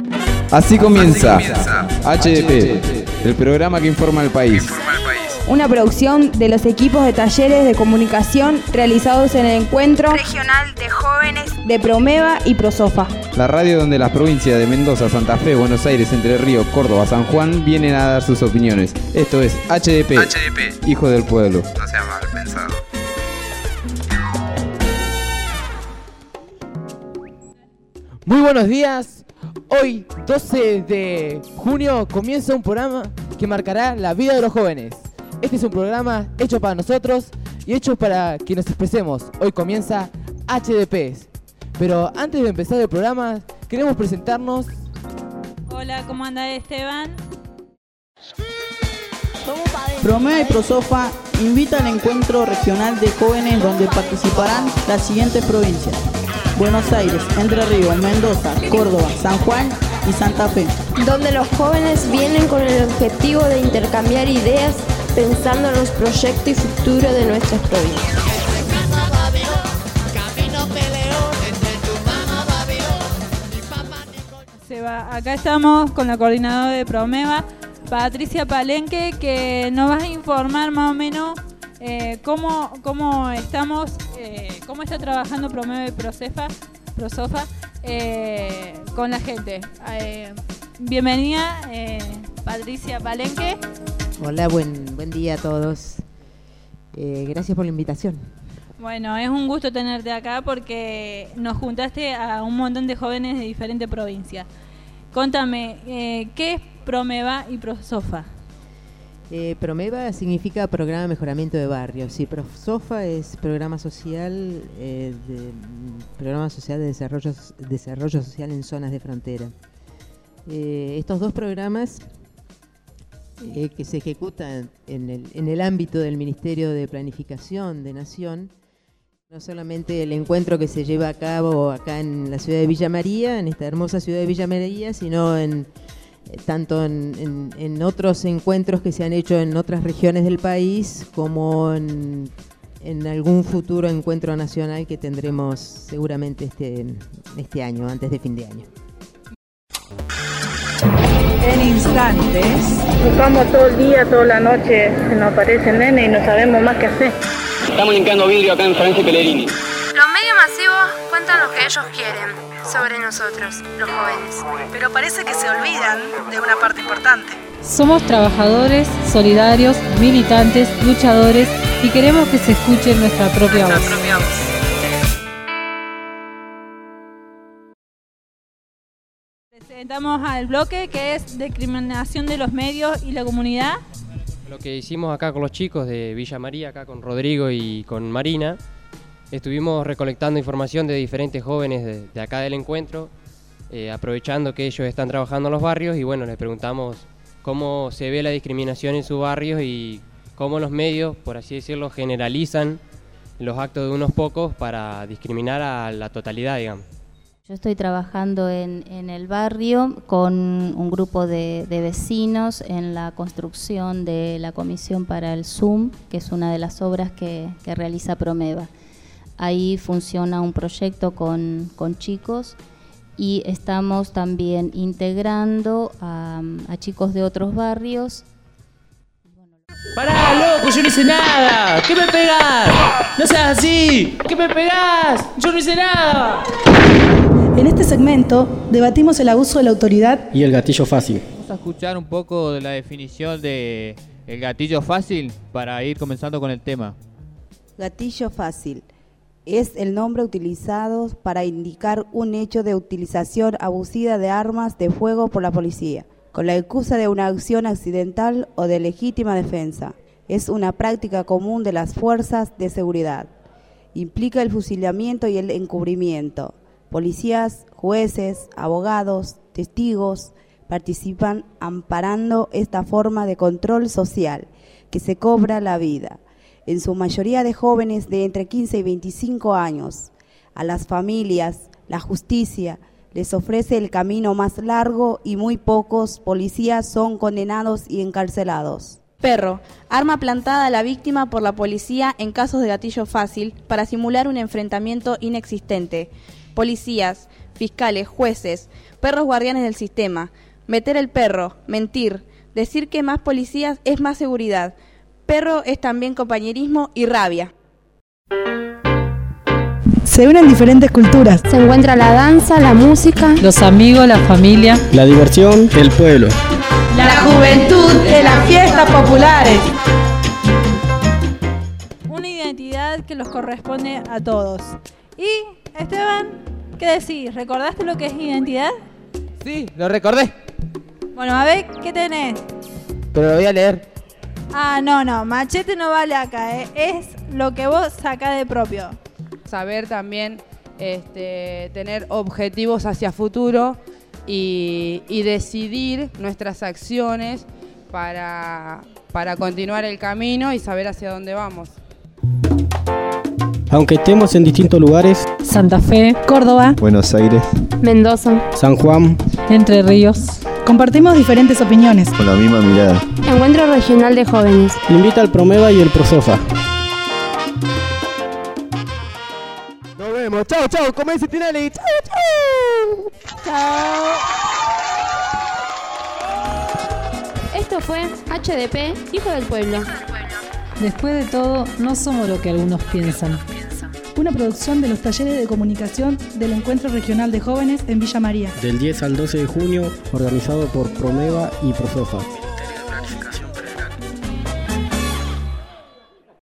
Así comienza HDP, el programa que informa al país. Una producción de los equipos de talleres de comunicación realizados en el Encuentro Regional de Jóvenes de Promeva y Prosofa. La radio donde las provincias de Mendoza, Santa Fe, Buenos Aires, Entre Ríos, Córdoba, San Juan vienen a dar sus opiniones. Esto es HDP, Hijo del Pueblo. No sea mal pensado. Muy buenos días. Hoy, 12 de junio, comienza un programa que marcará la vida de los jóvenes. Este es un programa hecho para nosotros y hecho para que nos expresemos. Hoy comienza HDP. Pero antes de empezar el programa, queremos presentarnos. Hola, ¿cómo anda Esteban? Promeva y Prosofa invita al Encuentro Regional de Jóvenes donde participarán las siguientes provincias: Buenos Aires, Entre Ríos, Mendoza, Córdoba, San Juan y Santa Fe. Donde los jóvenes vienen con el objetivo de intercambiar ideas pensando en los proyectos y futuro de nuestras provincias. Acá estamos con la coordinadora de Promeva, Patricia Palenque, que nos va a informar más o menos cómo está trabajando Promeva y Prosofa con la gente. Bienvenida, Patricia Palenque. Hola, buen día a todos. Gracias por la invitación. Bueno, es un gusto tenerte acá porque nos juntaste a un montón de jóvenes de diferentes provincias. Contame, ¿qué es Promeva y Prosofa? Promeva significa Programa de Mejoramiento de Barrios y Prosofa es Programa Social de Desarrollo Social en Zonas de Frontera. Estos dos programas que se ejecutan en el ámbito del Ministerio de Planificación de Nación, no solamente el encuentro que se lleva a cabo acá en la ciudad de Villa María, en esta hermosa ciudad de Villa María, sino tanto en otros encuentros que se han hecho en otras regiones del país, como en algún futuro encuentro nacional que tendremos seguramente este año, antes de fin de año. En instantes. Buscamos todo el día, toda la noche, se nos aparece el nene y no sabemos más qué hacer. Estamos limpiando vidrio acá en Francia y Pellegrini. Los medios masivos cuentan lo que ellos quieren sobre nosotros, los jóvenes. Pero parece que se olvidan de una parte importante. Somos trabajadores, solidarios, militantes, luchadores y queremos que se escuche nuestra propia voz. Presentamos al bloque que es discriminación de los medios y la comunidad. Lo que hicimos acá con los chicos de Villa María, acá con Rodrigo y con Marina, estuvimos recolectando información de diferentes jóvenes de acá del encuentro, aprovechando que ellos están trabajando en los barrios y bueno, les preguntamos cómo se ve la discriminación en sus barrios y cómo los medios, por así decirlo, generalizan los actos de unos pocos para discriminar a la totalidad, digamos. Yo estoy trabajando en el barrio con un grupo de vecinos en la construcción de la Comisión para el Zoom, que es una de las obras que realiza Promeva. Ahí funciona un proyecto con chicos y estamos también integrando a chicos de otros barrios. ¡Pará, loco! ¡Yo no hice nada! ¿Qué me pegás? ¡No seas así! ¿Qué me pegás? ¡Yo no hice nada! En este segmento debatimos el abuso de la autoridad y el gatillo fácil. Vamos a escuchar un poco de la definición de el gatillo fácil para ir comenzando con el tema. Gatillo fácil es el nombre utilizado para indicar un hecho de utilización abusiva de armas de fuego por la policía, con la excusa de una acción accidental o de legítima defensa. Es una práctica común de las fuerzas de seguridad. Implica el fusilamiento y el encubrimiento. Policías, jueces, abogados, testigos participan amparando esta forma de control social que se cobra la vida, en su mayoría de jóvenes de entre 15 y 25 años. A las familias, la justicia les ofrece el camino más largo y muy pocos policías son condenados y encarcelados. Perro, arma plantada a la víctima por la policía en casos de gatillo fácil para simular un enfrentamiento inexistente. Policías, fiscales, jueces, perros guardianes del sistema. Meter el perro, mentir, decir que más policías es más seguridad. Perro es también compañerismo y rabia. Se unen diferentes culturas. Se encuentra la danza, la música, Los amigos, la familia. La diversión, el pueblo. La juventud de las fiestas populares. Una identidad que los corresponde a todos. Y, Esteban, ¿qué decís? ¿Recordaste lo que es identidad? Sí, lo recordé. Bueno, a ver, ¿qué tenés? Pero lo voy a leer. No, machete no vale acá, es lo que vos sacás de propio. Saber también tener objetivos hacia futuro y decidir nuestras acciones para continuar el camino y saber hacia dónde vamos. Aunque estemos en distintos lugares, Santa Fe, Córdoba, Buenos Aires, Mendoza, San Juan, Entre Ríos. compartimos diferentes opiniones. con la misma mirada. Encuentro Regional de Jóvenes. Invita al Promeva y el Prosofa. Nos vemos. Chao, chao. Comienza Tinelli. Chao, chao. Esto fue HDP, Hijo del Pueblo. Después de todo, no somos lo que algunos piensan. Una producción de los talleres de comunicación del Encuentro Regional de Jóvenes en Villa María. Del 10 al 12 de junio, organizado por Promeva y Prosofa.